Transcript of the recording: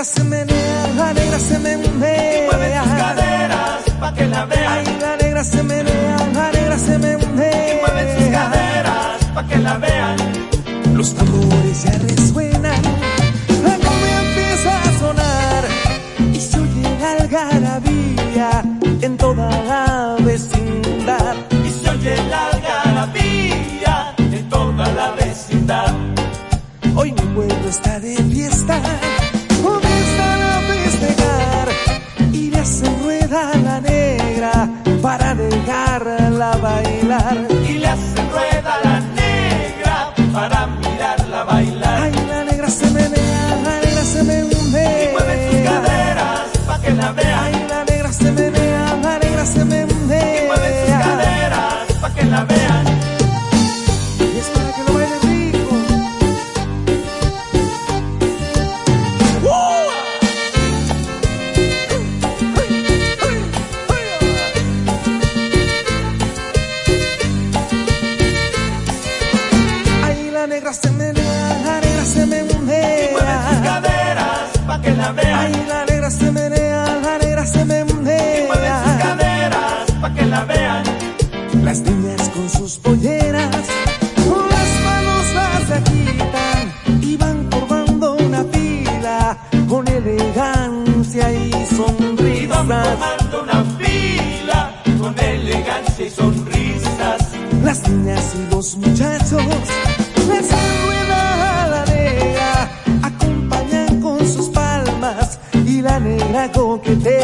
se menea, la negra se menea. Y mueve sus caderas pa' que la vean. Ay, la negra se menea, la negra se menea. Y mueve sus caderas pa' que la vean. Los tambores ya resuenan, la cumbia empieza a sonar y se oye la algarabía en toda la vecindad. Y se oye la algarabía en toda la vecindad. Hoy mi pueblo está de fiesta, comienzan a festejar y le hacen rueda a la negra para dejarla bailar. Y le hacen rueda a la negra para mirarla bailar. Ay, la negra se menea, la negra se menea. Y mueve sus caderas pa' que la vean. Ay, la negra se menea, la negra se menea. Y mueve sus caderas pa' que la vean. Y es para que lo bailen rico. Ay, la negra se menea, la negra se menea. Y mueve sus caderas pa' que la vean. Ay, la negra se menea, la negra se menea. Y mueve sus caderas pa' que la vean. Las niñas con sus polleras, con las manos las agitan y van formando una fila con elegancia y sonrisas. Y van formando una fila con elegancia y sonrisas. Las niñas y los muchachos les hacen rueda a la negra, acompañan con sus palmas y la negra coquetea.